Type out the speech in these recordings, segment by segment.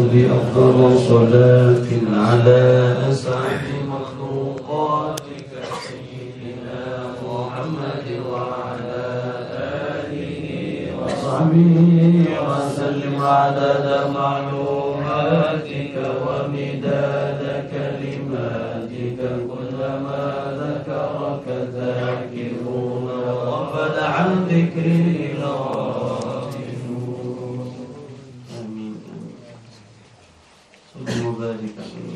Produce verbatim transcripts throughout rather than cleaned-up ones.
أفضل صلاة على أسعد مخلوقاتك سيدنا محمد وعلى آله وصحبه وسلم عدد معلوماتك ومداد كلماتك كلما ذكرك ذاكرون وغفل عن ذكره غافلون. آمين. صلى وبارك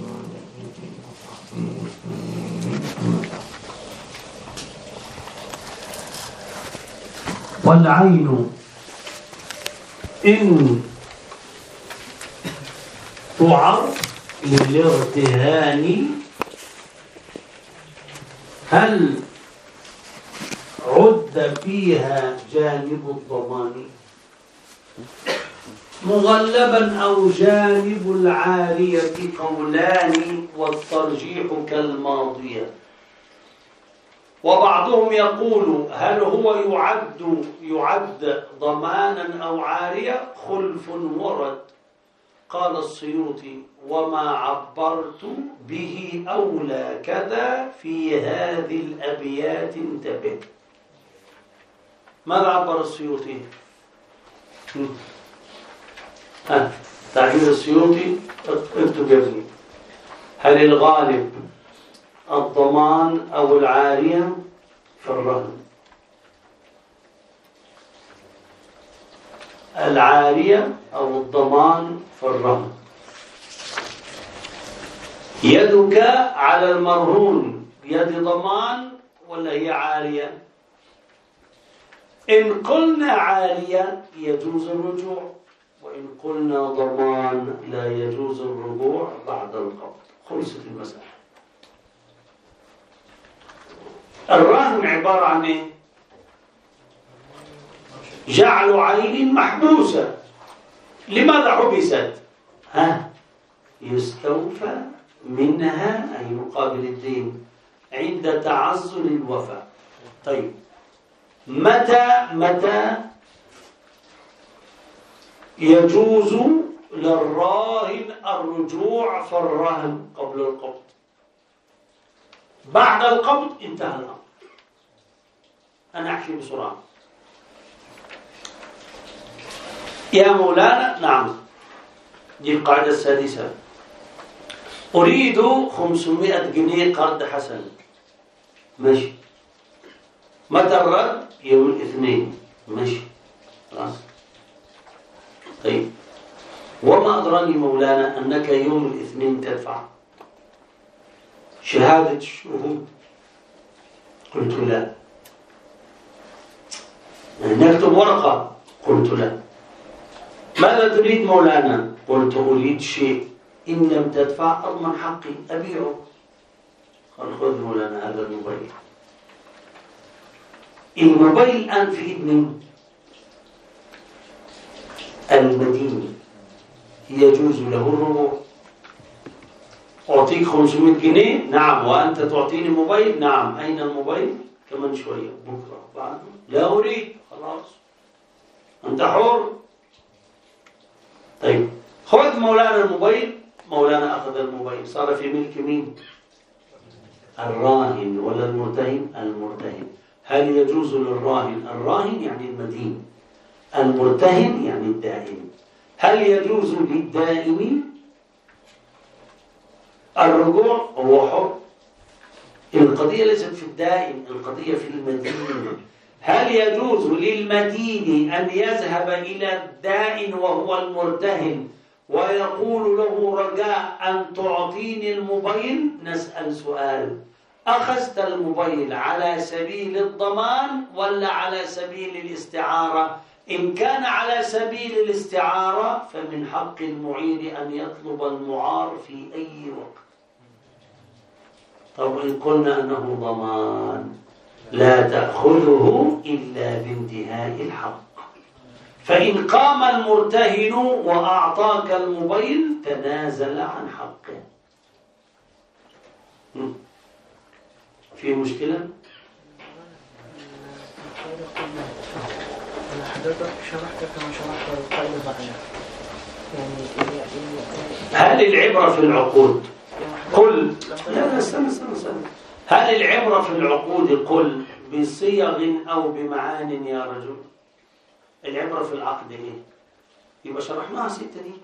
والعين إن تعر للارتهان هل عد فيها جانب الضمان مغلبا أو جانب العارية قولان والترجيح كالماضية. وبعضهم يقول هل هو يعد يعد ضمانا أو عارية؟ خلف ورد. قال السيوطي وما عبرت به أولى كذا في هذه الأبيات انتبه. ماذا عبر السيوطي؟ ها تعبير السيوطي اكتب يا ابني. هل الغالب الضمان أو العارية في الرهن؟ العارية أو الضمان في الرهن. يدك على المرهون يد ضمان ولا هي عارية؟ إن قلنا عارية يجوز الرجوع، وإن قلنا ضمان لا يجوز الرجوع بعد القبض. خلصت المسألة. الرهن عبارة عن إيه؟ جعل عين محبوسة. لماذا حبست؟ ها يستوفى منها أي مقابل الدين عند تعذر الوفاء. طيب متى متى يجوز للراهن الرجوع في الرهن؟ قبل القبض. بعد القبض انتهى الأمر. أنا أحكي بسرعة يا مولانا. نعم، دي القاعدة السادسة. أريد خمسمائة جنيه قرض حسن. ماشي. متى الرد؟ يوم الاثنين. ماشي خلاص. طيب وما أدراني مولانا أنك يوم الاثنين تدفع؟ شهادة الشهود. قلت لا. نكتب ورقة. قلت لا. ماذا تريد مولانا؟ قلت أريد شيء إن لم تدفع أضمن حقي أبيعه. قال خذ مولانا هذا الموبايل. الموبايل الآن في إيد من؟ المدين. يجوز له الربع. أعطيك خمسمائة جنيه. نعم. وأنت تعطيني موبايل. نعم. أين الموبايل؟ كمان شوية بكرة بعد. لا أريد. خلاص أنت حر. طيب خذ مولانا الموبايل. مولانا أخذ الموبايل. صار في ملك مين؟ الراهن ولا المرتهن؟ المرتهن. هل يجوز للراهن؟ الراهن يعني المدين. المرتهن يعني الدائم. هل يجوز للدائم الرجوع؟ هو حر. القضية ليست في الدائم، القضية في المدين. هل يجوز للمدين أن يذهب إلى الدائن وهو المرتهن ويقول له رجاء أن تعطيني الموبايل؟ نسأل سؤال. أخذت الموبايل على سبيل الضمان ولا على سبيل الاستعارة؟ إن كان على سبيل الاستعارة فمن حق المعير أن يطلب المعار في أي وقت. طب إن قلنا أنه ضمان لا تأخذه إلا بانتهاء الحق. فإن قام المرتهن وأعطاك الموبايل تنازل عن حقه. في مشكلة؟ أنا حضرتك شرحت كما شرحت القاعدة بعدها. يعني هل العبرة في العقود قل لا لا استنى استنى استنى هل العبرة في العقود قل بصيغ أو بمعان يا رجل؟ العبرة في العقد إيه؟ يبقى شرحناها ستة دي.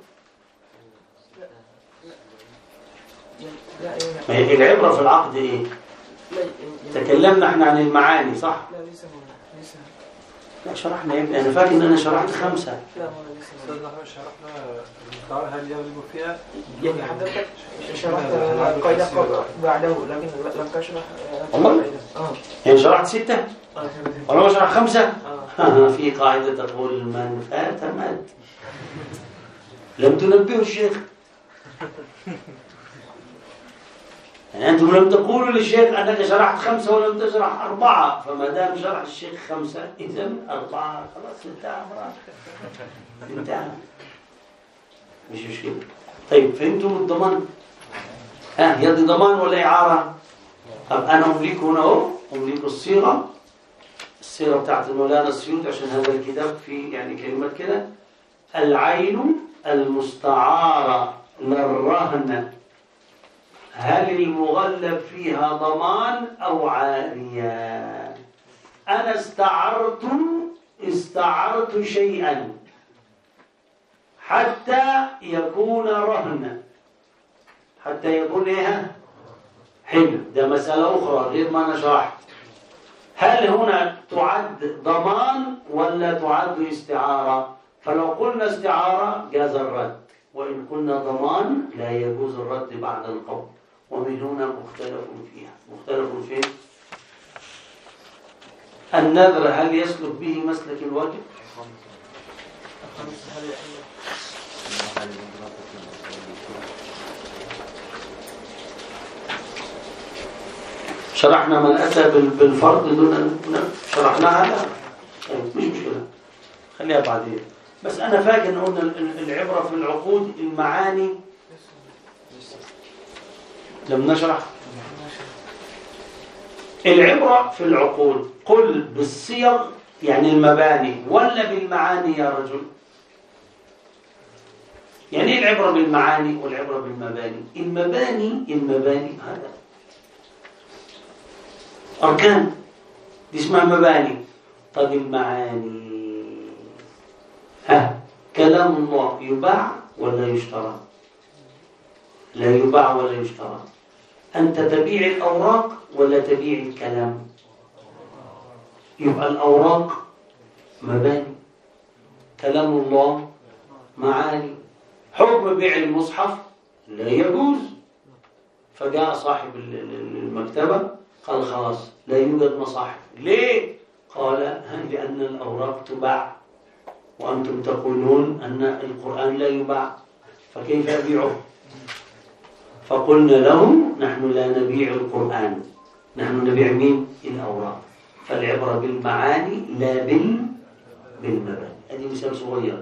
ما هي العبرة في العقد إيه؟ تكلمنا احنا عن المعاني صح؟ لا ليس هنا ليس هنا. لا شرحنا يا ابني، أنا فاكر إن أنا شرحت خمسة. لا ما ليس هنا. نحن شرحنا المقدار هل يغلب فيها؟ يعني حضرتك شرحت قاعدة بعده لكن لم تشرح والله؟ اه يعني شرحت ستة؟ اه ولا ما شرحت خمسة؟ اه في قاعدة تقول من فات مات. لم تنبهوا الشيخ. يعني أنتم لم تقولوا للشيخ أنك شرحت خمسة ولم تشرح أربعة، فما دام شرح الشيخ خمسة إذن أربعة خلاص انتهى انتهى مش مشكلة. طيب فهمتم الضمان؟ ها يد ضمان ولا إعارة؟ طب أنا أملك هنا أهو أملك الصيغة الصيغة بتاعت مولانا السيوطي عشان هذا الكتاب في يعني كلمة كده: العين المستعارة للرهن هل المغلب فيها ضمان أو عارية؟ أنا استعرت استعرت شيئا حتى يكون رهنا، حتى يكون إيه؟ حلو. ده مسألة أخرى غير ما أنا شرحت. هل هنا تعد ضمان ولا تعد استعارة؟ فلو قلنا استعارة جاز الرد، وإن قلنا ضمان لا يجوز الرد بعد القول. ومن هنا مختلف فيها. مختلف فيه النذر هل يسلك به مسلك الواجب؟ شرحنا من أتى بالفرض دون شرحناها لا مش مشكلة خليها بعدين. بس أنا فاكر أن قلنا العبرة في العقود المعاني لم نشرح. العبرة في العقود قل بالصيغ يعني المباني ولا بالمعاني يا رجل؟ يعني ايه العبرة بالمعاني والعبرة بالمباني؟ المباني المباني هذا أركان دي اسمها مباني. طب المعاني ها كلام الله يباع ولا يشترى؟ لا يباع ولا يشترى. أنت تبيع الأوراق ولا تبيع الكلام؟ يبقى الأوراق مباني، كلام الله معاني. حكم بيع المصحف لا يجوز. فجاء صاحب المكتبة قال خلاص لا يوجد مصاحف. ليه؟ قال لأن الأوراق تباع وأنتم تقولون أن القرآن لا يباع، فكيف أبيعه؟ فقلنا لهم نحن لا نبيع القرآن، نحن نبيع مين؟ الأوراق. فالعبرة بالمعاني لا بال بالمباني. هذه مثال صغير.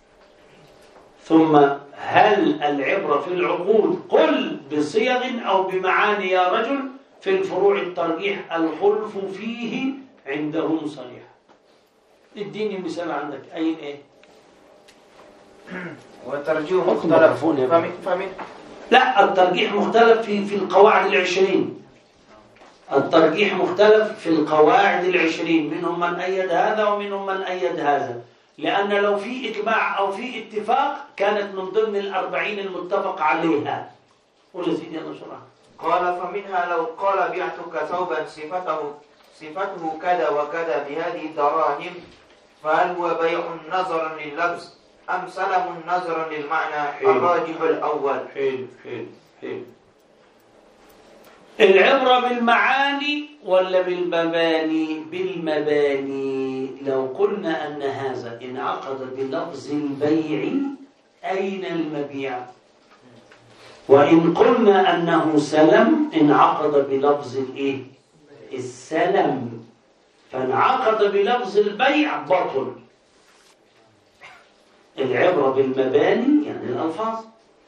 ثم هل العبرة في العقود قل بصيغ أو بمعاني يا رجل؟ في الفروع الترجيح الخلف فيه عندهم صريح. اديني مثال عندك أين إيه؟ والترجيح مختلف فمن فمن لا الترجيح مختلف في في القواعد العشرين. الترجيح مختلف في القواعد العشرين، منهم من أيد هذا ومنهم من أيد هذا، لأن لو في إجماع أو في اتفاق كانت من ضمن الأربعين المتفق عليها. قول سيدي أنا شرح. قال فمنها لو قال بعتك ثوبا صفته صفته كذا وكذا بهذه الدراهم فهل هو بيع نظرا لللبس أم سلم نظرا للمعنى؟ الراجح الأول. حلو حلو حلو. العبرة بالمعاني ولا بالمباني؟ بالمباني. لو قلنا أن هذا انعقد بلفظ البيع أين المبيع؟ وإن قلنا أنه سلم انعقد بلفظ الإيه؟ السلم. فانعقد بلفظ البيع بطل. العبرة بالمباني يعني الألفاظ.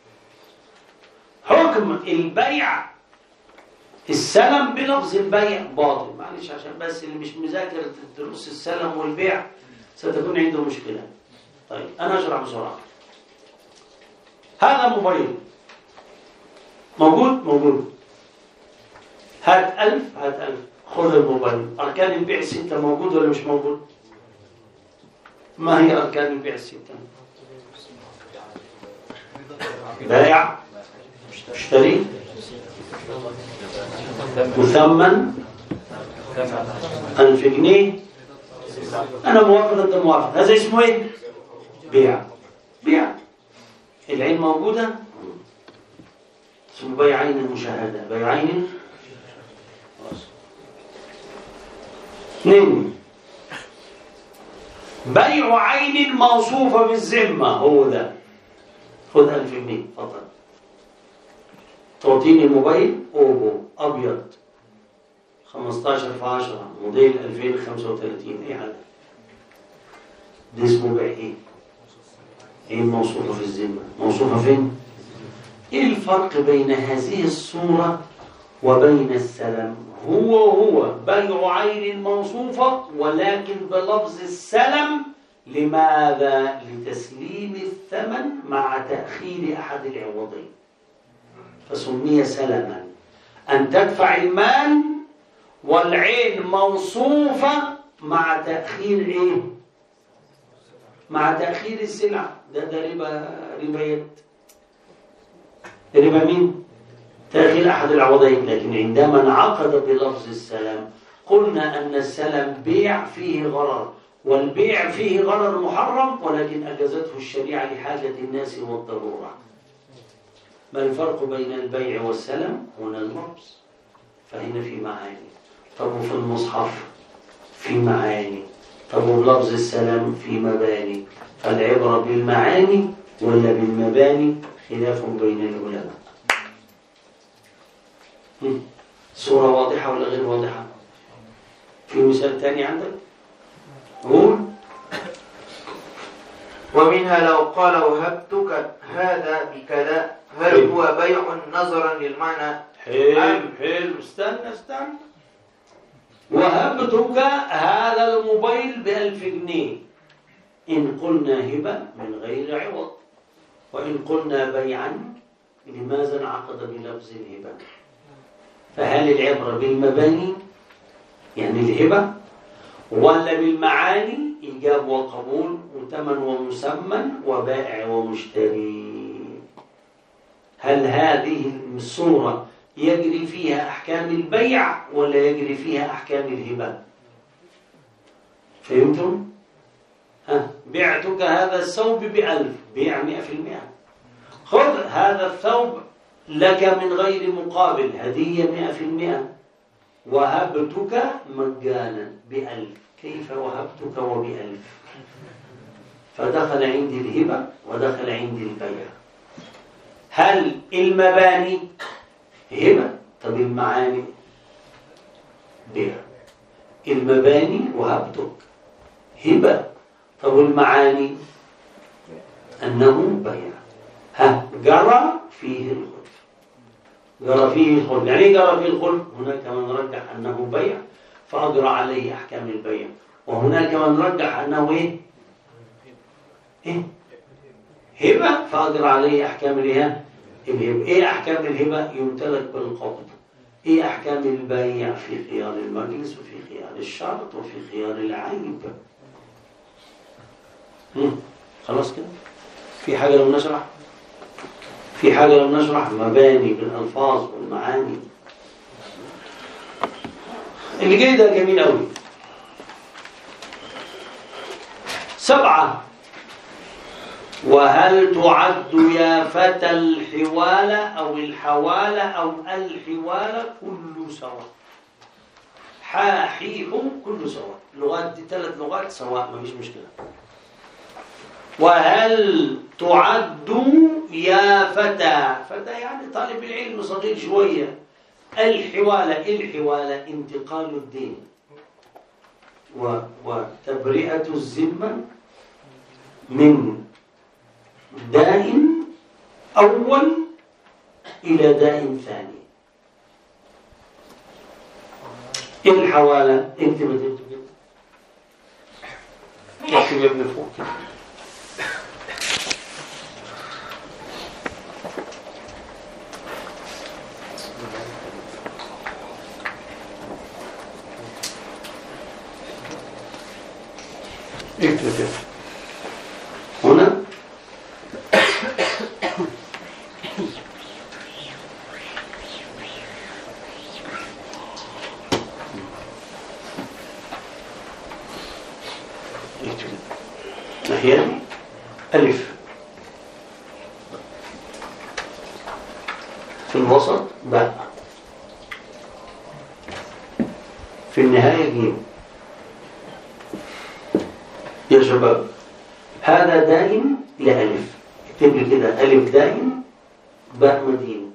حكم البيع السلم بلفظ البيع باطل. معلش عشان بس اللي مش مذاكر دروس السلم والبيع ستكون عنده مشكلة. طيب أنا أشرح بسرعة. هذا موبايل موجود موجود. هات ألف هات ألف، خذ الموبايل. أركان البيع الستة موجود ولا مش موجود؟ ما هي أركان البيع الستة؟ بائع، مشتري، مثمن، ألف جنيه. أنا موافق أنت موافق، هذا اسمه إيه؟ بيع. بيع. العين موجودة، اسمه بيع عين المشاهدة. بيع عين. اثنين، بيع عين موصوفة بالذمة. هو ده. خذ ألف جنيه فقط. تعطيني موبايل أوبو أبيض خمستاشر في عشرة موديل ألفين وخمسة وثلاثين. أي حاجة. ده اسمه بيع إيه؟ عين موصوفة في الذمة. موصوفة فين؟ إيه الفرق بين هذه الصورة وبين السلم؟ هو هو بيع عين موصوفة ولكن بلفظ السلم. لماذا؟ لتسليم الثمن مع تأخير أحد العوضين، فسمي سلما. أن تدفع المال والعين موصوفة مع تأخير إيه؟ مع تأخير السلعة. ده ده ربا ربايات. ربا مين؟ تأخير أحد العوضين. لكن عندما انعقد بلفظ السلم قلنا أن السلم بيع فيه غرر، والبيع فيه غرر محرم ولكن أجازته الشريعة لحاجة الناس والضرورة. ما الفرق بين البيع والسلم؟ هنا اللفظ، فهنا في معاني. طب وفي المصحف في معاني، طب ولفظ السلم في مباني. فالعبرة بالمعاني ولا بالمباني؟ خلاف بين العلماء. صورة واضحة ولا غير واضحة؟ في مثال ثاني عندك؟ قول. ومنها لو قال وهبتك هذا بكذا، هل هو بيع نظرا للمعنى؟ حلو حلو. استنى استنى. وهبتك هذا الموبايل بألف جنيه. إن قلنا هبة من غير عوض، وإن قلنا بيعا لماذا انعقد بلفظ الهبة؟ فهل العبرة بالمباني يعني الهبة ولا بالمعاني إيجاب وقبول وثمن ومسمن وبائع ومشتري؟ هل هذه الصورة يجري فيها أحكام البيع ولا يجري فيها أحكام الهبة؟ فهمتم؟ ها، بعتك هذا الثوب بألف، بيع مئة في المئة. خذ هذا الثوب لك من غير مقابل، هدية مئة في المئة. وهبتك مجانا بألف. كيف وهبتك وبألف؟ فدخل عندي الهبة ودخل عندي البيع. هل المباني هبة؟ طب المعاني بيع. المباني وهبتك هبة، طب المعاني أنه بيع. ها، جرى فيه الخلف. جرى فيه الخلف يعني ايه جرى فيه الخلف؟ هناك من رجح أنه بيع فأجرى عليه أحكام البيع، وهناك من رجح أنه إيه؟ إيه؟ هبة فأجرى عليه أحكام الهبة. إيه أحكام الهبة؟ يمتلك بالقبض. إيه أحكام البيع؟ في خيار المجلس وفي خيار الشرط وفي خيار العيب. خلاص كده؟ في حاجة لو نشرح؟ في حاجة لو نشرح مباني بالألفاظ والمعاني. اللي جاي ده جميل أوي. سبعة. وهل تعد يا فتى الحوالة أو الحوالة أو الحوالة كل سواء؟ حاحيح كل سواء. لغات دي ثلاث لغات سواء، ما فيش مشكلة. وهل تعد يا فتى، فتى يعني طالب العلم صغير شوية. الحوالة، الحوالة انتقال الدين وتبرئة الذمة من داء أول إلى داء ثاني. الحوالة انت ما تكتب كده، اكتب يا ابن فوق كده. اكتب كده هنا ناحية ألف، في الوسط باء، في النهاية جيم. يا شباب هذا دائم لألف، اكتب لي كده ألف دائم باء مدين.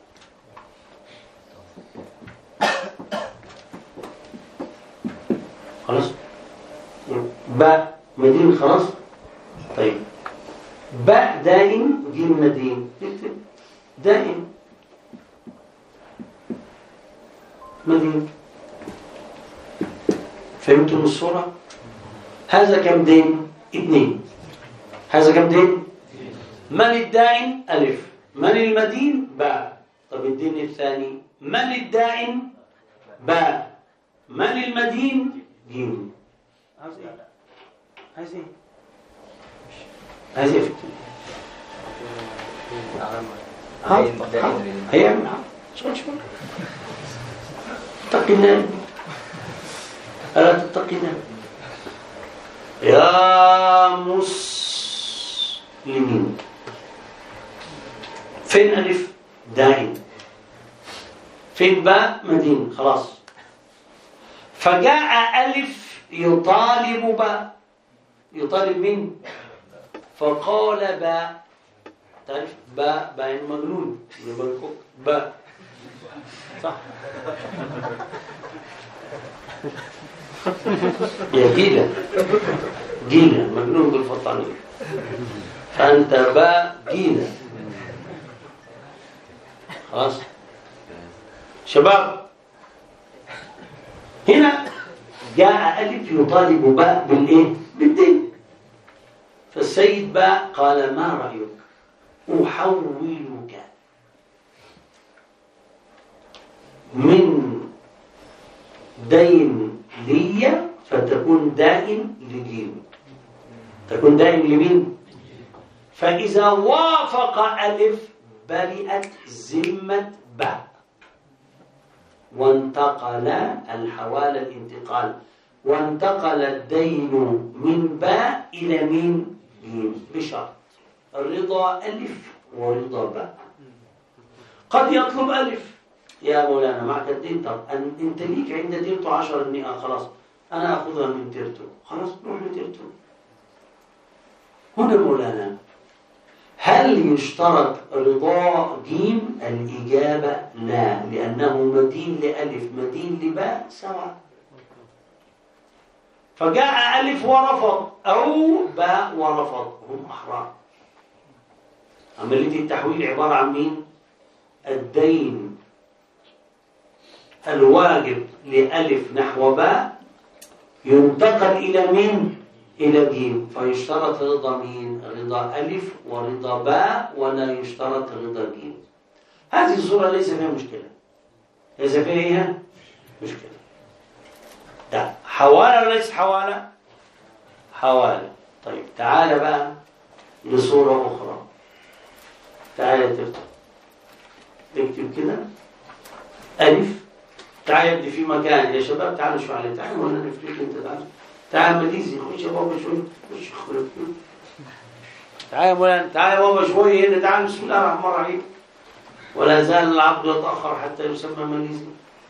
خلاص باء مدين خلاص. طيب باء دائم جيم مدين، اكتب دائم مدين. فهمتم الصورة؟ هذا كم دين؟ اثنين. هذا كم دين؟ من الدائن؟ ألف. من المدين؟ باء. طب الدين الثاني من الدائن؟ باء. من المدين؟ جيم. عايز ايه؟ عايز ايه؟ عايز ايه؟ هيعمل شوي شوي. اتقنا ألا تتقنا يا مسلمين. فين ألف؟ دائم. فين باء؟ مدين. خلاص. فجاء ألف يطالب باء. يطالب مين؟ فقال باء. تعرف باء باء مجنون باء صح. يا جيلة جيلة مجنون بالفطانية، فأنت باء جيلة. خلاص شباب، هنا جاء ألف يطالب باء بالإيه؟ بالدين. فالسيد باء قال ما رأيك أحولك من دين لي فتكون دائن لجيم. تكون دائن لمين؟ فإذا وافق ألف برئت ذمة باء وانتقل الحوالة الانتقال، وانتقل الدين من باء إلى مين؟ جيم، بشرط الرضا ألف ورضا باء. قد يطلب ألف يا مولانا معك الدين، طب انت ليك عند تيرتو عشر مئة، خلاص انا اخذها من تيرتو، خلاص نروح لتيرتو. هنا مولانا هل يشترط رضا جيم؟ الإجابة لا، لأنه مدين لألف مدين لباء سواء. فجاء ألف ورفض أو باء ورفض، هم أحرار. عملية التحويل عبارة عن مين؟ الدين الواجب لألف نحو باء ينتقل إلى مين؟ إلى جيم. فيشترط رضا مين؟ رضا ألف ورضا باء، ولا يشترط رضا جيم. هذه الصورة ليس فيها مشكلة. ليس فيها مشكلة. ده حوالة ولا ليس حوالة؟ حوالة. طيب تعال بقى لصورة أخرى. تعال تكتب اكتب كده ألف. تعال يبدي في مكان يا شباب، تعالوا شو عليه، تعالوا ولا نفتك انت، تعال تعال مديزي خش يا بابا شوي، خش خلف تعال يا مولانا، تعال يا بابا شوي هنا، تعال. بسم الله الرحمن الرحيم. ولا زال العبد يتأخر حتى يسمى مليزي.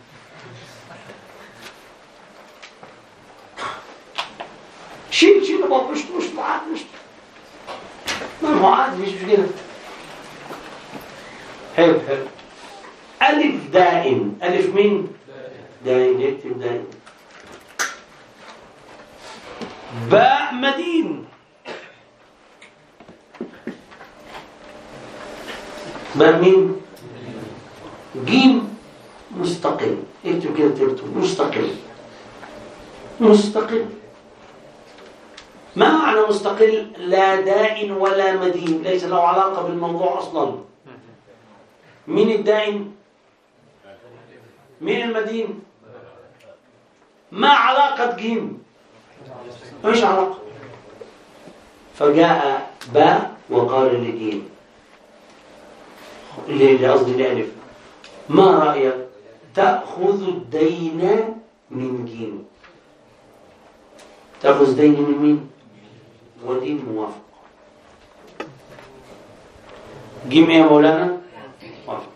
شيل شيل يا بابا، مش مش معاد مش ما معاد مش مشكلة. حلو حلو. ألف دائم. ألف مين؟ دائم. يكتب دائم. باء مدين. باء مين؟ جيم مستقل. اكتب كده تكتب مستقل. مستقل. ما معنى مستقل؟ لا دائن ولا مدين، ليس له علاقة بالموضوع أصلا. مين الدائن؟ مين المدين؟ ما علاقة جيم؟ مش علاقة. فجاء باء وقال لجيم، اللي قصدي لألف، ما رأيك تأخذ الدين من جيم؟ تأخذ دين من مين؟ ودين موافق. جيم ايه يا مولانا؟ موافق.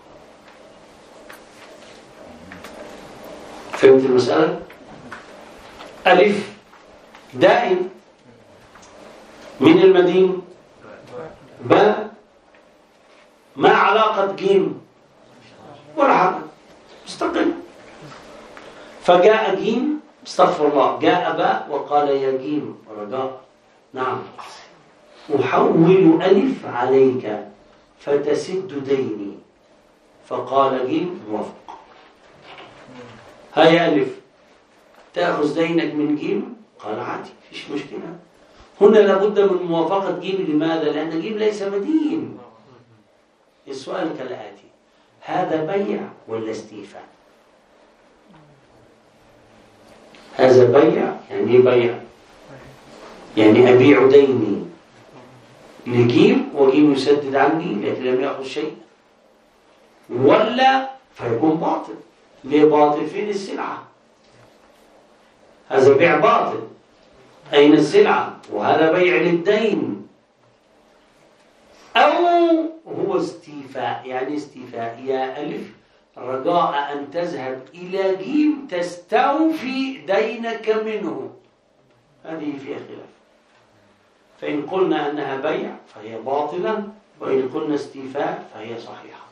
فهمت المسألة؟ ألف دائم من المدين، باء ما علاقة جيم ولا حاجة، مستقل. فجاء جيم، استغفر الله، جاء باء وقال يا جيم رجاء نعم أحول ألف عليك فتسد ديني. فقال جيم موافق. هيا ألف تأخذ دينك من جيم؟ قال عادي فيش مشكلة. هنا لابد من موافقة جيم. لماذا؟ لأن جيم ليس مدين. السؤال كالآتي: هذا بيع ولا استيفاء؟ هذا بيع، يعني بيع يعني أبيع ديني لجيم وجيم يسدد عني لكن لم يأخذ شيء، ولا فيكون باطل. ليه باطل؟ فين السلعة؟ هذا بيع باطل، أين السلعة؟ وهذا بيع للدين. أو هو استيفاء، يعني استيفاء يا ألف رجاء أن تذهب إلى جيم تستوفي دينك منه. هذه فيها خلاف. فإن قلنا أنها بيع فهي باطلة، وإن قلنا استيفاء فهي صحيحة.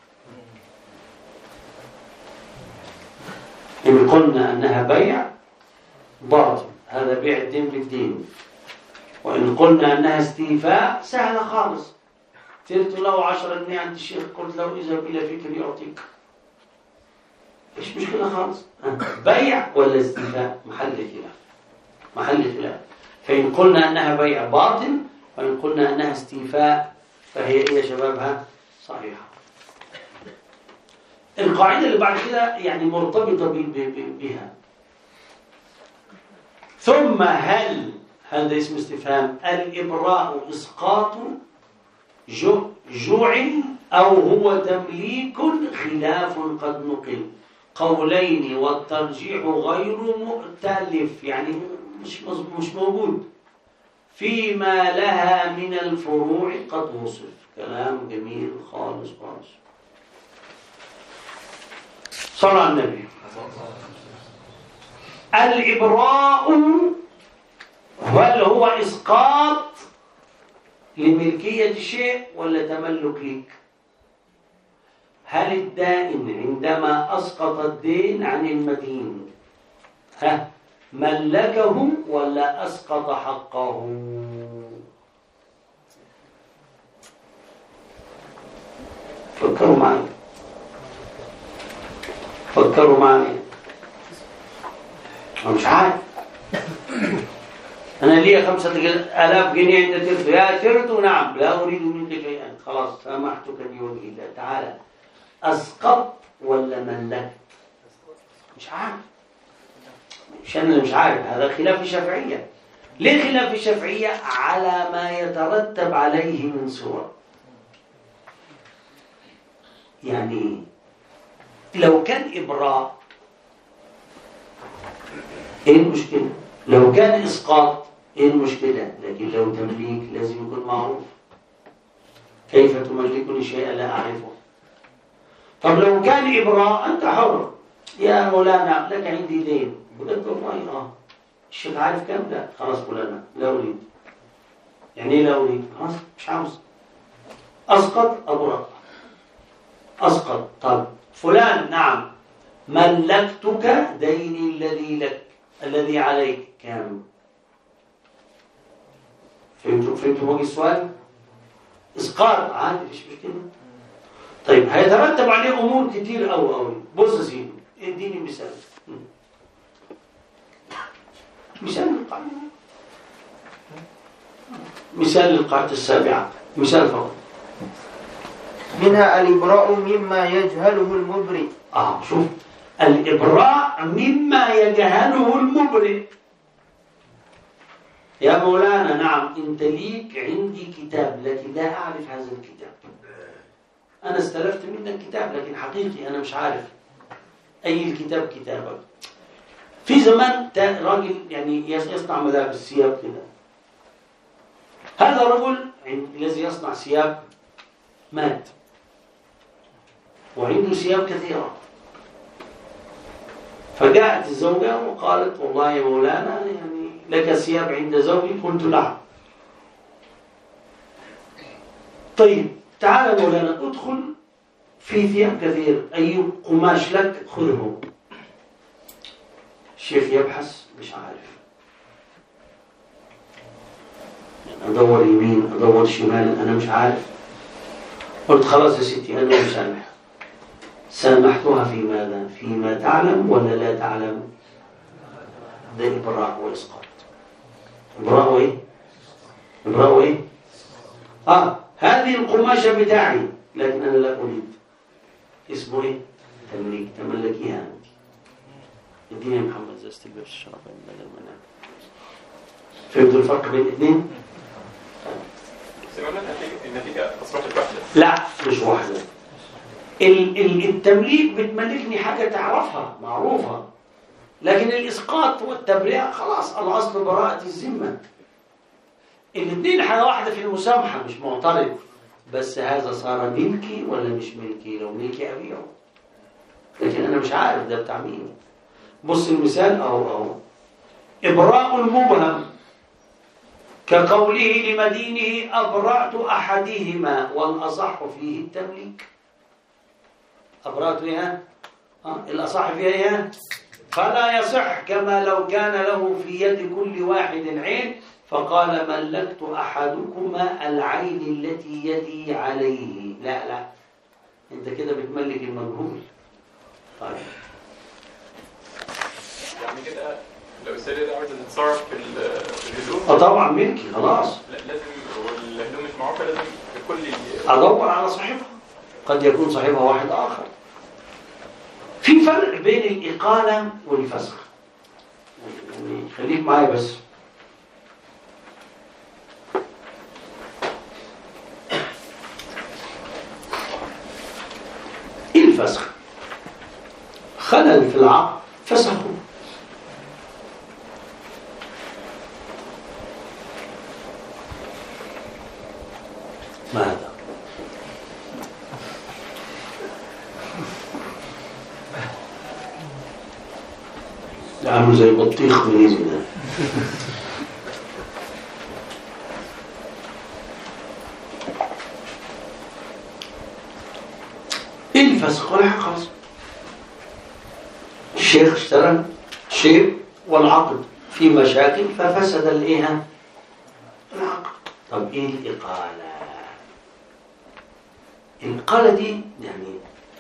إن قلنا أنها بيع باطل، هذا بيع الدين بالدين. وإن قلنا أنها استيفاء سهلة خالص، قلت له عشرة جنيه عند الشيخ، قلت له إذا إلى فكر يعطيك، إيش مشكلة خالص. بيع ولا استيفاء محل خلاف، محل خلاف. فإن قلنا أنها بيع باطل، وإن قلنا أنها استيفاء فهي إيه يا شبابها؟ صحيحة. القاعدة اللي بعد كده يعني مرتبطة بها. ثم هل، هذا اسم استفهام، الإبراء إسقاط جوع أو هو تمليك؟ خلاف قد نقل قولين والترجيح غير مؤتلف، يعني مش مش موجود فيما لها من الفروع قد وصف. كلام جميل خالص خالص. صلى على النبي. الإبراء هل هو إسقاط لملكية شيء ولا تملك لك؟ هل الدائن عندما أسقط الدين عن المدين ها ملكه ولا أسقط حقه؟ فكروا معي، فكروا معي. أنا مش عارف، أنا لي خمسة آلاف جنيه عند تلف، يا ترد نعم لا أريد منك شيئا، خلاص سامحتك لوجه الله تعالى. أسقط ولا ملكت؟ مش عارف، مش أنا مش عارف. هذا خلاف الشافعية. ليه خلاف الشافعية؟ على ما يترتب عليه من صور. يعني لو كان إبراء إيه المشكلة؟ لو كان إسقاط إيه المشكلة؟ لكن لو تمليك لازم يكون معروف. كيف تملكني شيئا لا أعرفه؟ طب لو كان إبراء أنت حر، يا مولانا لك عندي دين، قلت والله آه الشيخ عارف كم ده؟ خلاص مولانا لا أريد. يعني إيه لا أريد؟ خلاص مش عاوز. أسقط أبرأ، أسقط. طب فلان نعم ملكتك ديني الذي لك الذي عليك كام؟ فهمتوا فهمتوا وجه السؤال؟ إسقاط عادي مش مشكلة. طيب هيترتب عليه أمور كتير أوي أوي. بص يا سيدي اديني مثال، مثال للقاعدة، مثال للقاعدة السابعة، مثال فقط. منها الإبراء مما يجهله المبرئ. آه شوف، الإبراء مما يجهله المبرئ. يا مولانا نعم أنت ليك عندي كتاب لكن لا أعرف هذا الكتاب، أنا استلفت منك كتاب لكن حقيقي أنا مش عارف أي الكتاب كتابك. في زمان راجل يعني يصنع ملابس ثياب كده، هذا الرجل الذي يصنع ثياب مات وعنده ثياب كثيرة، فجاءت الزوجة وقالت والله يا مولانا يعني لك ثياب عند زوجي؟ قلت نعم. طيب تعال مولانا ادخل في ثياب كثير، أي قماش لك خذه. الشيخ يبحث مش عارف، أدور يمين أدور شمال أنا مش عارف. قلت خلاص يا ستي أنا مسامح. سامحتها في ماذا؟ فيما تعلم ولا لا تعلم؟ ده إبراء وإسقاط. إبراء وإيه؟ إبراء وإيه؟ آه هذه القماشة بتاعي لكن أنا لا أريد. اسمه إيه؟ تمليك، تملكيها أنت. اديني يا محمد زي الباب الشرف بدل ما نعمل. فهمتوا الفرق بين الاثنين؟ النتيجة أصبحت واحدة. لا مش واحدة. التمليك بتملكني حاجة تعرفها معروفة، لكن الإسقاط والتبرئة خلاص الأصل براءة الذمة. الاثنين حاجة واحدة في المسامحة، مش معترض، بس هذا صار ملكي ولا مش ملكي؟ لو ملكي أبيعه، لكن أنا مش عارف ده بتاع مين. بص المثال أهو أهو إبراء المبهم كقوله لمدينه أبرأت أحدهما والأصح فيه التمليك. أبرأت إياه آه. الأصح فيها إياه فلا يصح كما لو كان له في يد كل واحد عين فقال ملكت أحدكما العين التي يدي عليه. لا لا أنت كده بتملك المجهول. طيب يعني كده لو السيدة دي عاوزة تتصرف في الهدوم اه طبعا ملكي خلاص. لا لازم، والهدوم مش معروفة لازم الكل أدور على صاحبها، قد يكون صاحبها واحد آخر. في فرق بين الإقالة والفسخ، يعني خليك معايا بس. إيه الفسخ؟ خلل في العقد فسخه. ماذا؟ ده عامل زي بطيخ غليظ ده. ايه الفسخ؟ ولا حاجه خالص. الشيخ اشترى شيء والعقد في مشاكل ففسد الايه؟ العقد. طب ايه الاقاله؟ الإقالة دي يعني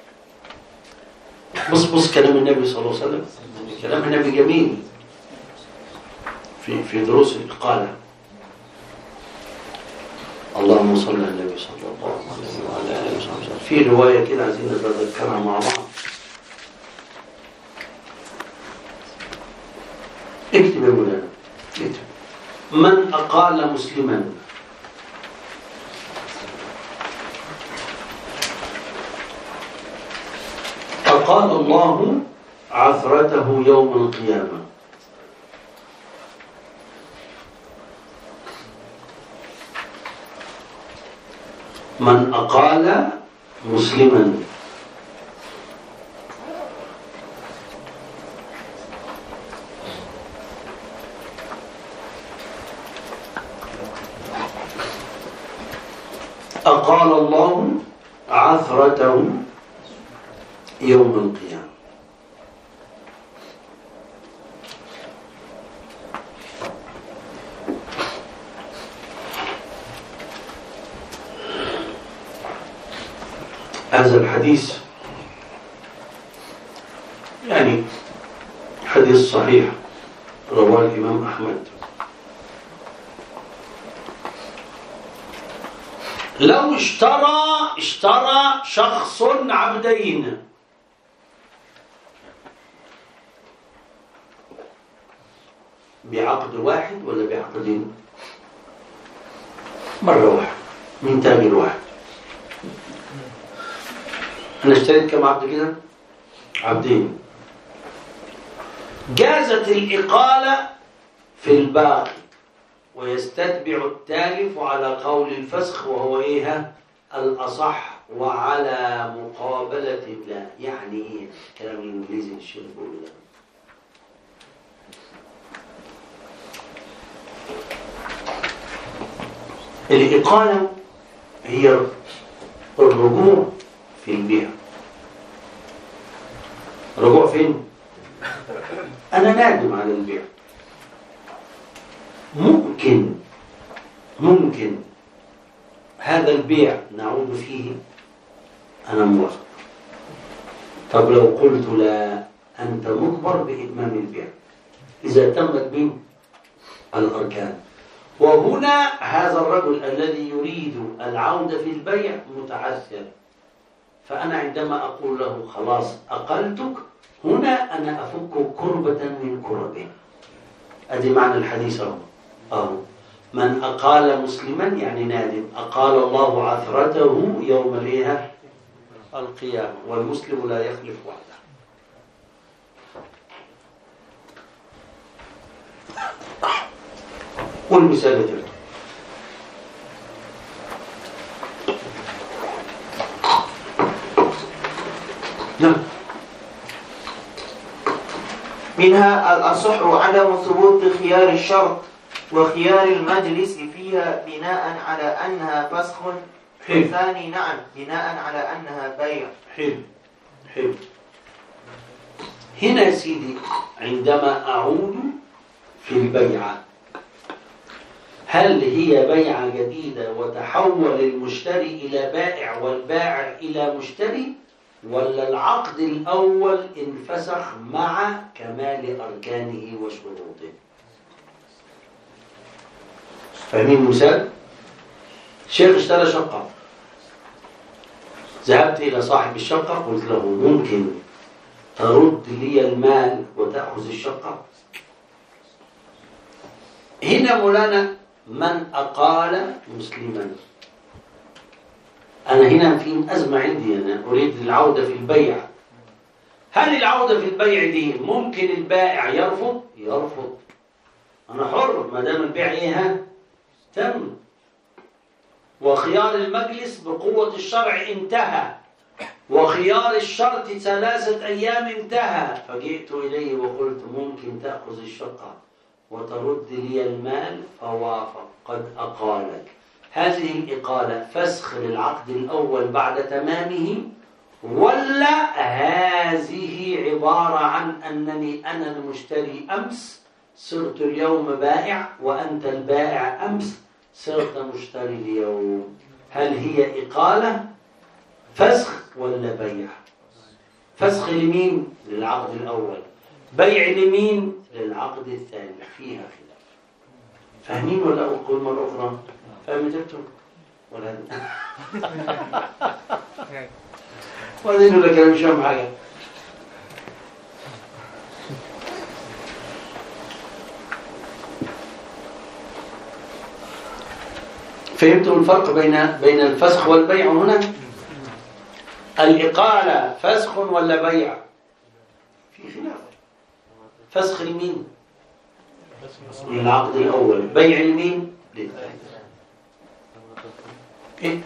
بص بص كلام النبي صلى الله عليه وسلم، كلام النبي جميل في في دروس الإقالة. اللهم صل على النبي صلى الله عليه وعلى آله وسلم. في رواية كده عايزين نتذكرها مع بعض. اكتب يا مولانا اكتب. من أقال مسلما أقال الله عثرته يوم القيامة. من أقال مسلما أقال الله عثرته يوم القيامة. هذا الحديث يعني حديث صحيح رواه الإمام أحمد. لو اشترى اشترى شخص عبدين بعقد واحد ولا بعقدين؟ مرة واحد من تاجر واحد. أنا اشتريت كم عبد كده؟ عبدين. جازت الإقالة في الباقي ويستتبع التالف على قول الفسخ وهو إيه الأصح وعلى مقابلة لا. يعني إيه كلام الإنجليزي الشيء بيقول ده؟ الإقالة هي الرجوع في البيع. رجوع فين؟ أنا نادم على البيع. ممكن ممكن هذا البيع نعود فيه، أنا موافق. طب لو قلت لا، أنت مجبر بإتمام البيع إذا تمت من الأركان. وهنا هذا الرجل الذي يريد العودة في البيع متعثر، فأنا عندما أقول له خلاص أقلتك، هنا أنا أفك كربة من كربه. أدي معنى الحديث أهو. أهو من أقال مسلما يعني نادم أقال الله عثرته يوم ليها القيامة، والمسلم لا يخلف وعده. والمثال الثالث نعم. منها الأصح عدم ثبوت خيار الشرط وخيار المجلس فيها بناء على أنها فسخ، والثاني نعم بناء على أنها بيع. حلو حلو. هنا سيدي عندما أعود في البيعة، هل هي بيعة جديدة وتحول المشتري إلى بائع والبائع إلى مشتري، ولا العقد الأول انفسخ مع كمال أركانه وشروطه؟ فاهمين المثال؟ شيخ اشترى شقة، ذهبت إلى صاحب الشقة قلت له ممكن ترد لي المال وتأخذ الشقة؟ هنا مولانا من أقال مسلما، أنا هنا في أزمة عندي، أنا أريد العودة في البيع. هل العودة في البيع دي ممكن البائع يرفض؟ يرفض، أنا حر ما دام البيع إيه تم. وخيار المجلس بقوة الشرع انتهى، وخيار الشرط ثلاثة أيام انتهى. فجئت إليه وقلت ممكن تأخذ الشقة وترد لي المال، فوافق قد أقالك. هذه الإقالة فسخ للعقد الأول بعد تمامه، ولا هذه عبارة عن أنني أنا المشتري أمس صرت اليوم بائع، وأنت البائع أمس صرت مشتري اليوم؟ هل هي إقالة فسخ ولا بيع؟ فسخ لمين؟ للعقد الأول. بيع لمين؟ للعقد الثاني. فيها خلاف. فاهمين ولا أقول مرة أخرى؟ فهمتم ولا وبعدين ولا كلام مش فاهم حاجة. فهمتم الفرق بين بين الفسخ والبيع هنا؟ الإقالة فسخ ولا بيع؟ في خلاف. فسخ لمين؟ للعقد الأول. بيع لمين؟ للثاني. إيه؟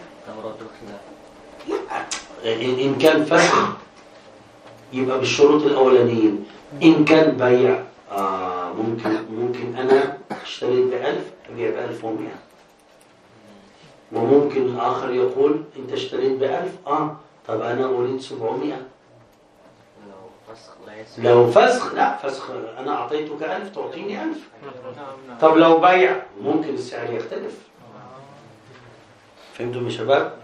لا، إن كان فسخ يبقى بالشروط الأولانية. إن كان بيع آه ممكن ممكن أنا اشتريت بألف أبيع بألف ومئة، وممكن الآخر يقول أنت اشتريت بألف آه طب أنا أريد سبعمائة. لو فسخ لا فسخ أنا أعطيتك ألف تعطيني ألف. طب لو بيع ممكن السعر يختلف. فهمتم يا شباب؟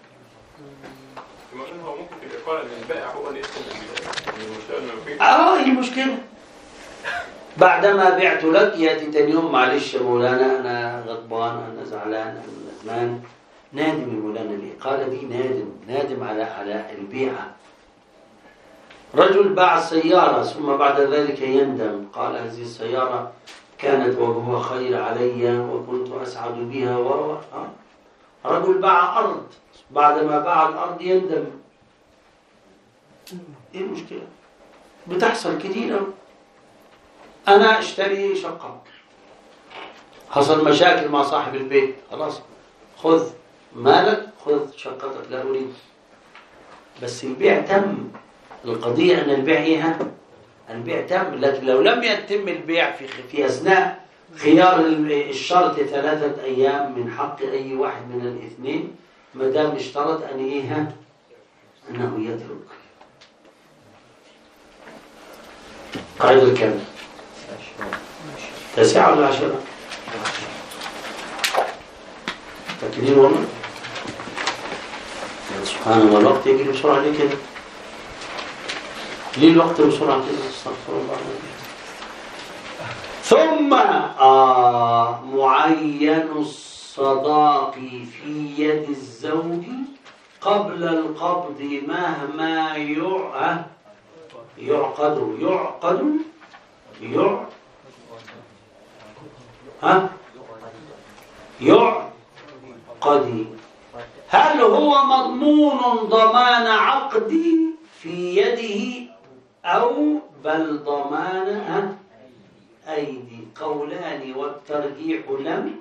هو ممكن في الإقالة إن البائع هو اللي يدخل المشتري. آه هي مشكلة. بعدما بعت لك يأتي تاني يوم معلش يا مولانا أنا غضبان أنا زعلان أنا ندمان. نادم يا مولانا الإقالة دي نادم نادم على على البيعة. رجل باع السيارة ثم بعد ذلك يندم، قال هذه السيارة كانت وجهها خير علي وكنت أسعد بها و رجل باع أرض، بعدما باع الأرض يندم. إيه المشكلة؟ بتحصل كتير. أنا اشتري شقة، حصل مشاكل مع صاحب البيت، خلاص خذ مالك، خذ شقتك، لا أريد. بس البيع تم، القضية أن البيع إيه؟ البيع تم. لكن لو لم يتم البيع في في أثناء خيار الشرط ثلاثة أيام من حق أي واحد من الاثنين، ما دام اشترط أن إيه؟ أنه يترك. قاعدة كم؟ تسعة ولا عشرة؟ تأكدين والله؟ سبحان الله، الوقت يجري بسرعة ليه كده؟ ليه الوقت بسرعة كده؟ استغفر الله. ثم آه معين الصداق في يد الزوج قبل القبض مهما يع يعقد يعقد يع ها يعقد. هل هو مضمون ضمان عقدي في يده أو بل ضمان أيدي؟ قولان والترجيح لم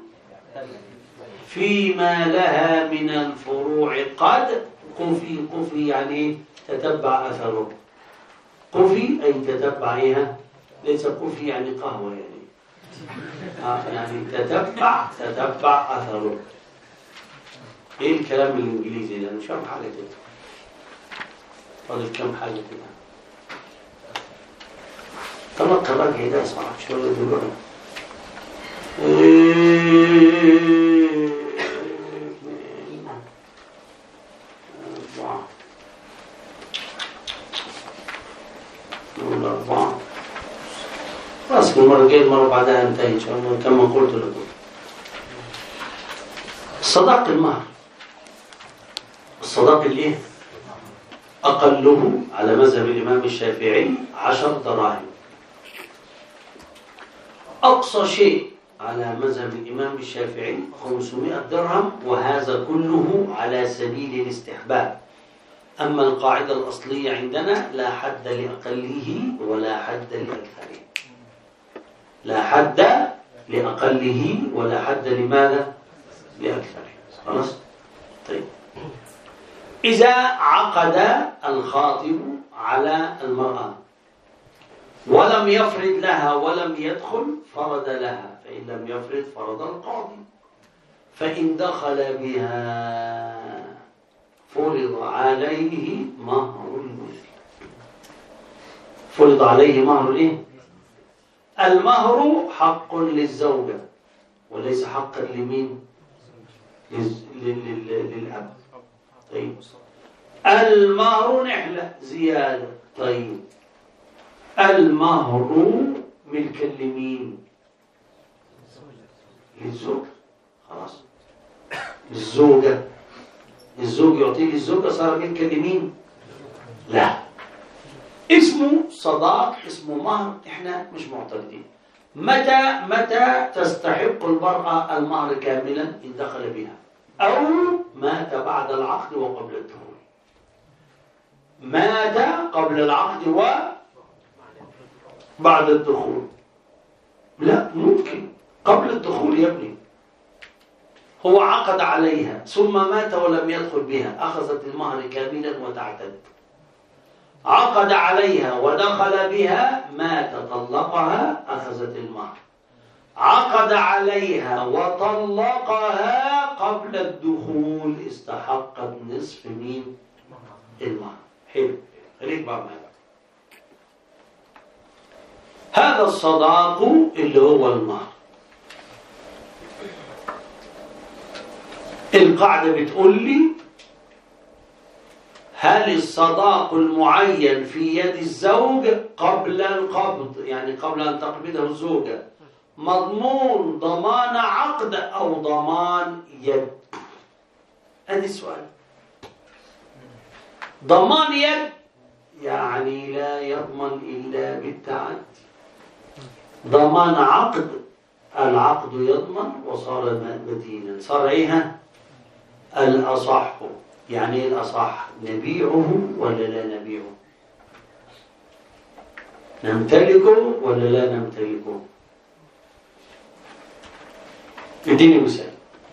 فيما لها من الفروع قد قفي. قفي يعني تتبع أثره. قفي أي تتبعها، ليس قفي يعني قهوة يعني آه يعني تتبع تتبع أثره. إيه الكلام الإنجليزي ده؟ مش فاهم حاجة كده. فاضل كم حاجة كده. طلق الراجع ده صعب شوية دلوقتي. أربعة خلاص، المرة الجاية المرة بعدها انتهي إن شاء الله كما قلت لكم. الصداق المهر، الصداق الإيه؟ أقله على مذهب الإمام الشافعي عشر دراهم. أقصى شيء على مذهب الإمام الشافعي خمسمائة درهم، وهذا كله على سبيل الاستحباب. أما القاعدة الأصلية عندنا لا حد لأقله ولا حد لأكثره. لا حد لأقله ولا حد لماذا؟ لأكثره. خلاص؟ طيب، إذا عقد الخاطب على المرأة ولم يفرض لها ولم يدخل فرض لها، فإن لم يفرض فرض القاضي. فإن دخل بها فرض عليه مهر المثل. فرض عليه مهر الايه؟ المهر حق للزوجة وليس حقا لمين؟ للأب. طيب، المهر نحلة زيادة. طيب، المهر ملكا لمين؟ للزوج. خلاص، للزوجة. الزوج يعطيه للزوجة صار ملكا لمين؟ لا، اسمه صداق، اسمه مهر، احنا مش معترضين. متى متى تستحق المرأة المهر كاملا؟ إن دخل بها أو مات بعد العقد وقبل الدخول. مات قبل العقد وبعد الدخول؟ لا، ممكن قبل الدخول يا ابني. هو عقد عليها ثم مات ولم يدخل بها، أخذت المهر كاملا وتعتد. عقد عليها ودخل بها، مات طلقها، أخذت المهر. عقد عليها وطلقها قبل الدخول، استحقت نصف مين؟ المهر. حلو، خليك بقى معايا. هذا الصداق اللي هو المهر. القاعدة بتقول لي هل الصداق المعين في يد الزوج قبل القبض، يعني قبل أن تقبضه الزوجة، مضمون ضمان عقد أو ضمان يد؟ هذا السؤال. ضمان يد يعني لا يضمن إلا بالتعدي. ضمان عقد العقد يضمن وصار مدينا. صار إيه؟ الأصح. يعني الأصح نبيعه ولا لا نبيعه؟ نمتلكه ولا لا نمتلكه؟ اديني مثال.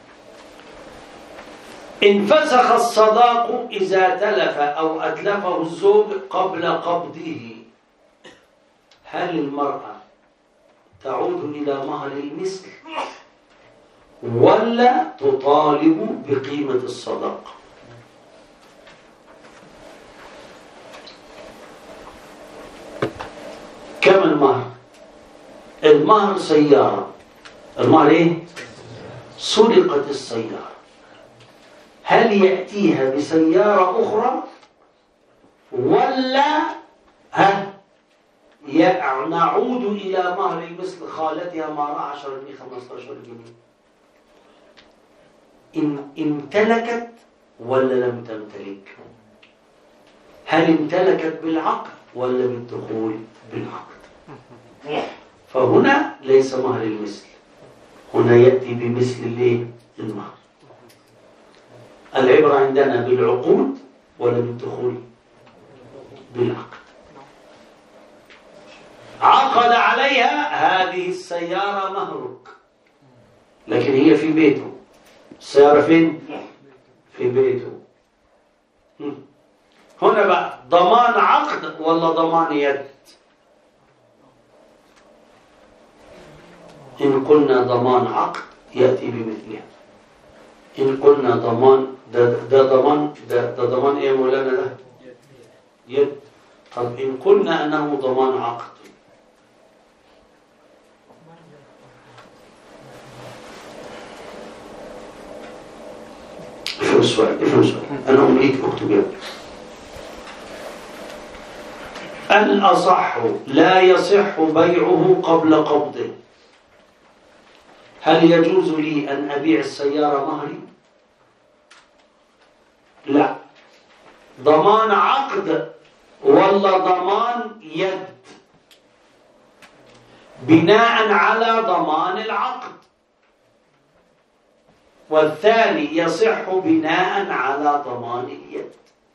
إن فسخ الصداق إذا تلف أو أتلفه الزوج قبل قبضه، هل المرأة تعود إلى مهر المثل ولا تطالب بقيمة الصداق؟ كم المهر؟ المهر سيارة. المهر إيه؟ سرقت السيارة، هل يأتيها بسيارة أخرى ولا ها نعود إلى مهر المثل خالتها مهرها عشرة جنيه خمسة عشر جنيه؟ إن امتلكت ولا لم تمتلك؟ هل امتلكت بالعقد ولا بالدخول بالعقد؟ فهنا ليس مهر المثل، هنا يأتي بمثل الايه؟ المهر. العبرة عندنا بالعقود ولا بالدخول بالعقد. عقد عليها هذه السيارة مهرك، لكن هي في بيته. السيارة فين؟ في بيته. هنا بقى ضمان عقد ولا ضمان يد؟ إن قلنا ضمان عقد يأتي بمثلها. إن قلنا ضمان ده, ده ضمان ده, ده ضمان إيه مولانا؟ ده يد. طب إن قلنا أنه ضمان عقد، افهم السؤال افهم السؤال أنا أمليك أكتب يد. الأصح لا يصح بيعه قبل قبضه. هل يجوز لي أن أبيع السيارة مهري؟ لا. ضمان عقد ولا ضمان يد؟ بناء على ضمان العقد، والثاني يصح بناء على ضمان اليد.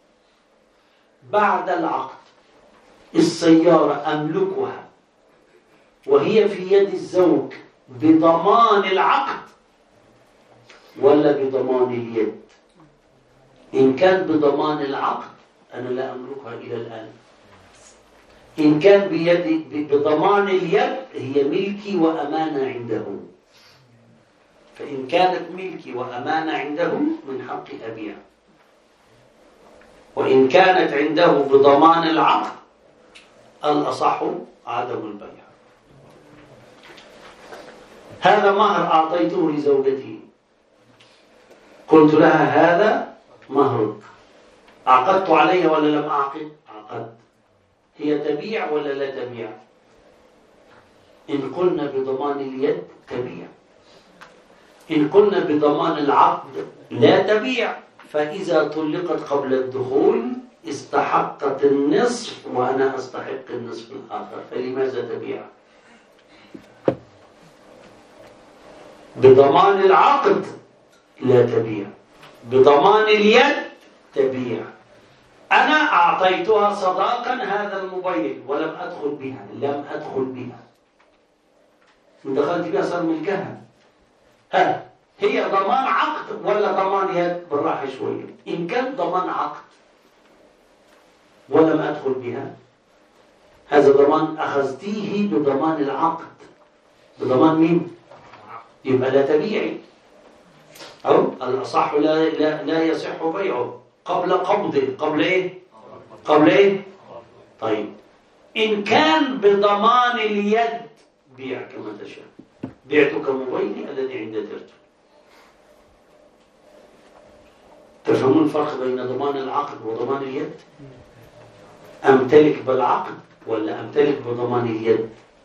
بعد العقد السيارة أملكها وهي في يد الزوج بضمان العقد ولا بضمان اليد؟ إن كان بضمان العقد أنا لا أملكها إلى الآن. إن كان بيدي بضمان اليد هي ملكي وأمانة عنده. فإن كانت ملكي وأمانة عنده من حق أبيع، وإن كانت عنده بضمان العقد الأصح عدم البيع. هذا مهر أعطيته لزوجتي، قلت لها هذا مهرك، عقدت عليها ولا لم أعقد؟ عقدت. هي تبيع ولا لا تبيع؟ إن قلنا بضمان اليد تبيع، إن قلنا بضمان العقد لا تبيع. فإذا طلقت قبل الدخول استحقت النصف وأنا أستحق النصف الآخر، فلماذا تبيع؟ بضمان العقد لا تبيع، بضمان اليد تبيع. أنا أعطيتها صداقا هذا الموبايل ولم أدخل بها، لم أدخل بها. إن دخلت بها صار ملكها. ها هي ضمان عقد ولا ضمان يد؟ بالراحة شوية. إن كان ضمان عقد ولم أدخل بها، هذا ضمان أخذتيه بضمان العقد. بضمان مين؟ يبقى لا تبيعي، أو الأصح لا, لا, لا يصح بيعه قبل قبضه. قبل إيه؟ قبل إيه؟ طيب إن كان بضمان اليد بيع كما تشاء. بعتك موبايلي الذي عند درته. تفهمون الفرق بين ضمان العقد وضمان اليد؟ أمتلك بالعقد ولا أمتلك بضمان اليد؟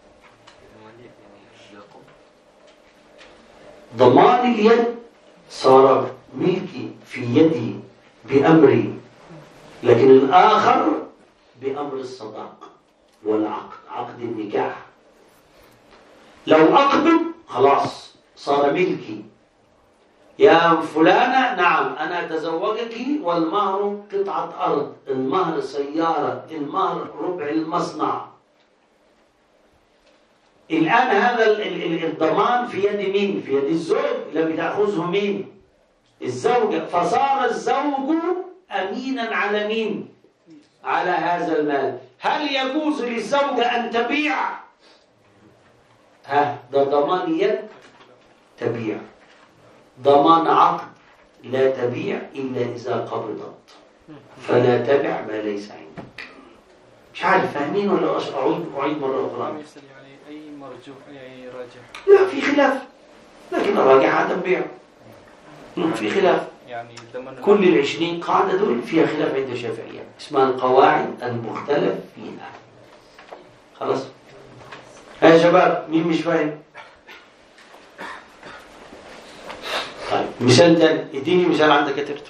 ضمان اليد صار ملكي في يدي بأمري، لكن الآخر بأمر الصداق والعقد، عقد النكاح. لو أقبض خلاص صار ملكي. يا فلانة نعم أنا أتزوجك والمهر قطعة أرض، المهر سيارة، المهر ربع المصنع. الآن هذا الضمان في يد مين؟ في يد الزوج، لم تأخذه مين؟ الزوجة. فصار الزوج أمينا على مين؟ على هذا المال. هل يجوز للزوجة أن تبيع؟ ها ده ضمان يد تبيع، ضمان عقد لا تبيع إلا إذا قبضت، فلا تبع ما ليس عندك. مش عارف فاهمين ولا أعيد أعيد مرة أخرى؟ يعني أي مرجوح أي راجح؟ لا في خلاف، لكن الراجح عدم بيع. في خلاف يعني كل العشرين قاعدة دول فيها خلاف عند الشافعية، اسمها القواعد المختلف فيها. خلاص يا شباب مين مش فاهم؟ طيب مثال تاني، اديني مثال عندك كتبته.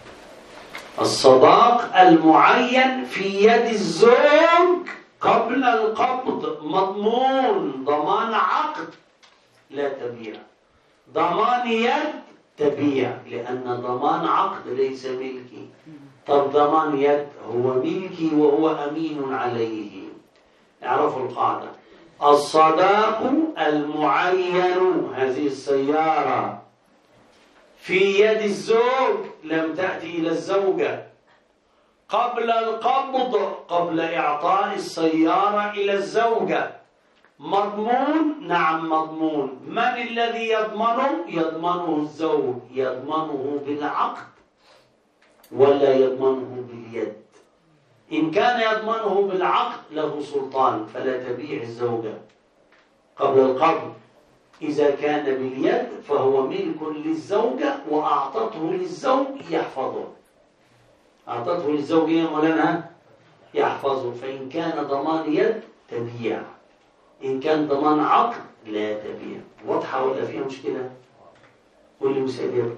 الصداق المعين في يد الزوج قبل القبض مضمون، ضمان عقد لا تبيع، ضمان يد تبيع، لأن ضمان عقد ليس ملكي. طب ضمان يد هو ملكي وهو أمين عليه. اعرفوا القاعدة، الصداق المعين هذه السيارة في يد الزوج لم تأتي إلى الزوجة قبل القبض، قبل إعطاء السيارة إلى الزوجة. مضمون نعم مضمون. من الذي يضمنه؟ يضمنه الزوج. يضمنه بالعقد ولا يضمنه باليد؟ إن كان يضمنه بالعقد له سلطان فلا تبيع الزوجة قبل القبض. إذا كان باليد فهو ملك للزوجة وأعطته للزوج يحفظه. أعطته للزوج يا مولانا يحفظه. فإن كان ضمان يد تبيع، إن كان ضمان عقد لا تبيع. واضحة ولا فيها مشكلة؟ قول لي مسألة.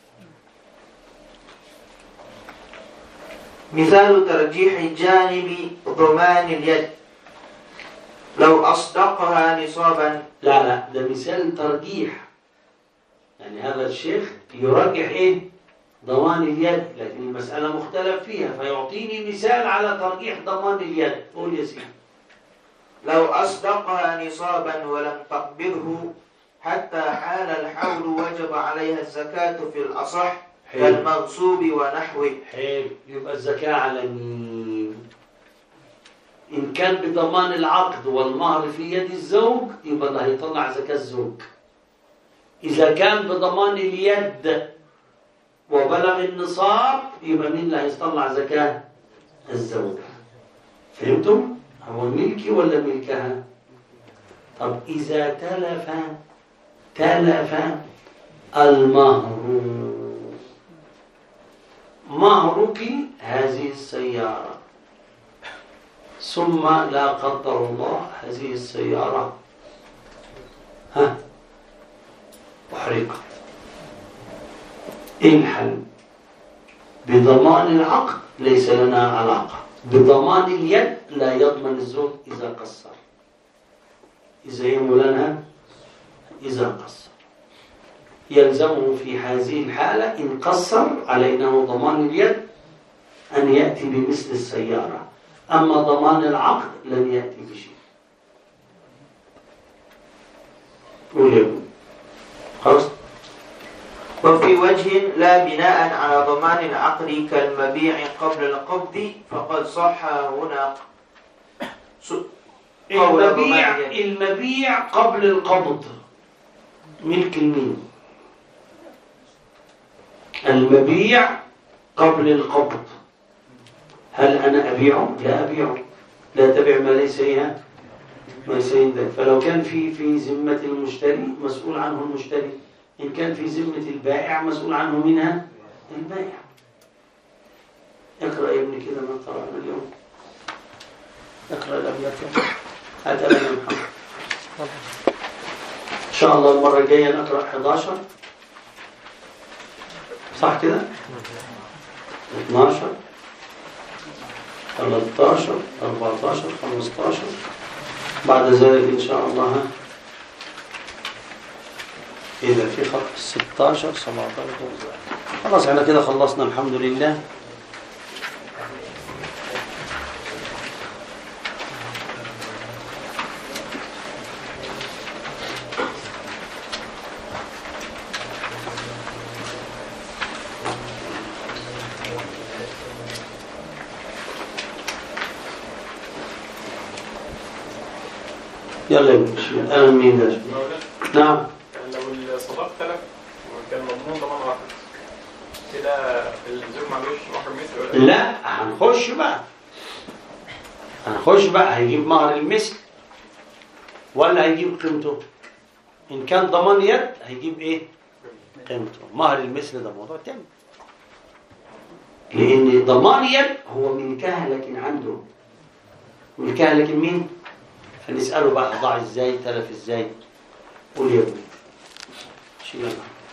مثال ترجيح جانب ضمان اليد لو أصدقها نصابا. لا لا ده مثال ترجيح، يعني هذا الشيخ يرجح إيه؟ ضمان اليد، لكن المسألة مختلف فيها، فيعطيني مثال على ترجيح ضمان اليد. قول يا سيدي. لو أصدقها نصابا ولم تقبضه حتى حال الحول وجب عليها الزكاة في الأصح كالمغصوب ونحوه. حلو، يبقى الزكاة على مين؟ إن كان بضمان العقد والمهر في يد الزوج يبقى الله هيطلع زكاة الزوج. إذا كان بضمان اليد وبلغ النصاب يبقى مين اللي هيطلع زكاة؟ الزوج. فهمتم؟ هو ملكي ولا ملكها؟ طب إذا تلف تلف المهر، مهرك هذه السيارة، ثم لا قدر الله هذه السيارة ها أحرقت، إيه الحل؟ بضمان العقد ليس لنا علاقة، بضمان اليد لا يضمن الزوج إذا قصر. إذا يمولنا إذا قصر يلزمه في هذه الحالة إن قصر علينا ضمان اليد أن يأتي بمثل السيارة، أما ضمان العقد لن يأتي بشيء. قول خلاص. وفي وجه لا بناء على ضمان العقد كالمبيع قبل القبض فقد صح هنا المبيع. المبيع قبل القبض ملك المين؟ المبيع قبل القبض، هل أنا أبيعه؟ لا أبيعه. لا تبع ما ليس إيه ما ليس عندك. فلو كان في في ذمة المشتري مسؤول عنه المشتري، إن كان في ذمة البائع مسؤول عنه منها البائع. اقرأ يا ابني كده ما قرأنا اليوم. اقرأ الأبيات. هات أنا محمد. إن شاء الله المرة الجاية نقرأ إحدى عشر صح كده؟ اثنا عشر ثلاثة عشر أربعة عشر خمسة عشر بعد ذلك إن شاء الله إذا في خط ستاشر سبعتاشر خلاص احنا كده خلصنا الحمد لله. يلا يا باشا الآن مين ده؟ نعم. لو الصداق تلف وكان مضمون ضمان واحد كده الزوج معلوش مهر مثل ولا لا هنخش بقى هنخش بقى هيجيب مهر المثل ولا هيجيب قيمته؟ إن كان ضمان يد هيجيب إيه؟ قيمته. مهر المثل ده موضوع تاني، لأن ضمان يد هو ملكها لكن عنده ملكها لكن مين؟ فنسأله بقى ضاع ازاي تلف ازاي. قول يا ابني شيل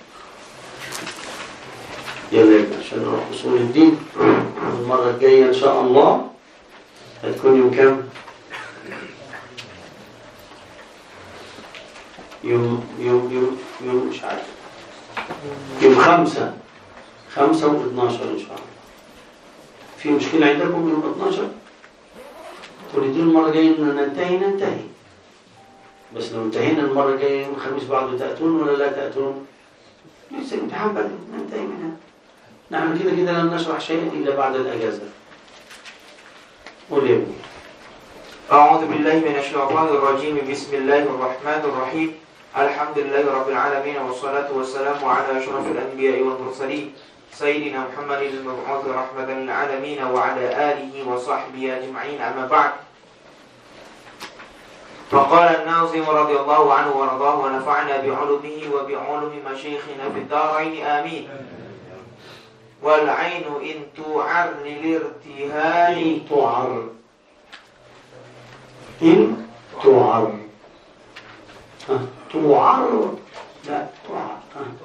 يلا يا ابني عشان نروح اصول الدين المرة الجاية ان شاء الله. هتكون يوم كام؟ يوم يوم يوم يوم مش عارف يوم خمسة خمسة واثناشر ان شاء الله. في مشكلة عندكم يوم اثناشر؟ تريدون المرة الجاية إن ننتهي ننتهي، بس لو انتهينا المرة الجاية يوم الخميس بعده تأتون ولا لا تأتون؟ لسه الامتحان بدري ننتهي منها. نحن كده كده لن نشرح شيئا إلا بعد الأجازة. قول يا ابني. أعوذ بالله من الشيطان الرجيم. بسم الله الرحمن الرحيم. الحمد لله رب العالمين والصلاة والسلام على أشرف الأنبياء والمرسلين سيدنا محمد المبعوث رحمة للعالمين وعلى آله وصحبه أجمعين. أما بعد، فقال الناظم رضي الله عنه ورضاه ونفعنا بعلومه وبعلوم مشايخنا في الدارين آمين. والعين إن تعر للارتهان إن تعر إن تعر تعر لا تعر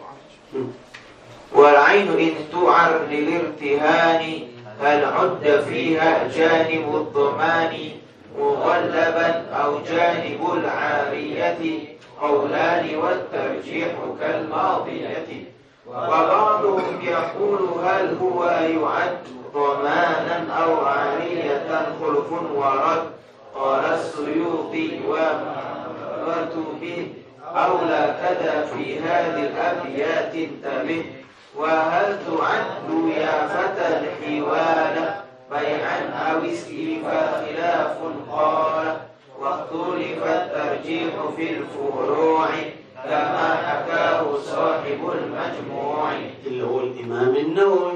والعين إن تعر للارتهان هل عد فيها جانب الضمان مغلبا أو جانب العارية قولان والترجيح كالماضية. وبعضهم يقول هل هو يعد ضمانا أو عارية خلف ورد. قال السيوطي ومرت به أولى كذا في هذه الأبيات انتبه. وهل تعد يا فتى الحوالة بيعا أو استيفاء خلاف قال. واختلف الترجيح في الفروع كما حكاه صاحب المجموع اللي هو الإمام النووي.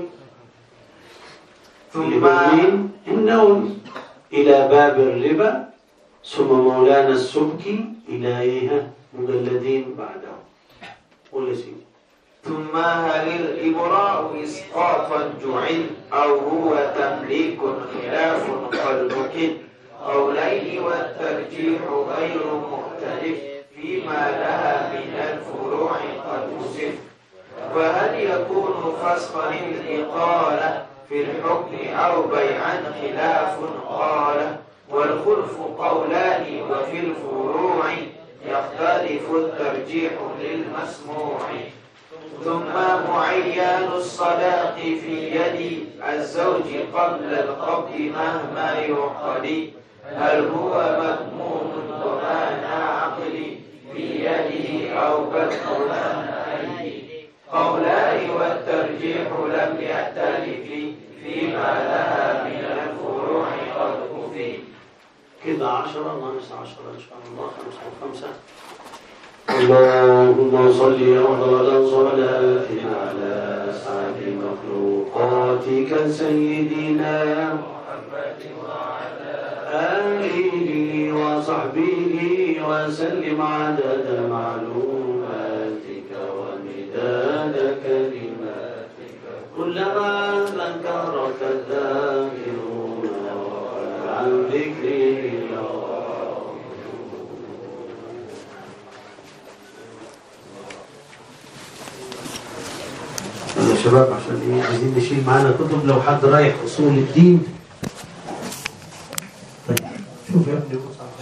ثم النووي إلى باب الربا ثم مولانا السبكي إلى إيه مجلدين بعده. قل سيدي. ثم هل الإبراء إسقاطا جعل أو هو تمليك خلاف قد وكل. قولين والترجيح غير مختلف فيما لها من الفروع قد وصف. وهل يكون فسخا الإقالة في الحكم أو بيعا خلاف قال. والخلف قولان وفي الفروع يختلف الترجيح للمسموع. ثم معين الصداق في يد الزوج قبل القبض مهما يعقد. هل هو مضمون ضمان عقل في يده أو بالضمان أيدي. قولان والترجيح لم يختلف فيما لها من الفروع قد كفي. كده عشرة ناقص عشرة إن شاء الله خمسة وخمسة. اللهم صل أفضل صلاة على أسعد مخلوقاتك سيدنا محمد وعلى آله وصحبه وسلم عدد معلوماتك ومداد كلماتك كلما ذكرك الذاكرون عن ذكره يا شباب. عشان ايه عايزين نشيل معانا كتب لو حد رايح اصول الدين. طيب شوف يا ابني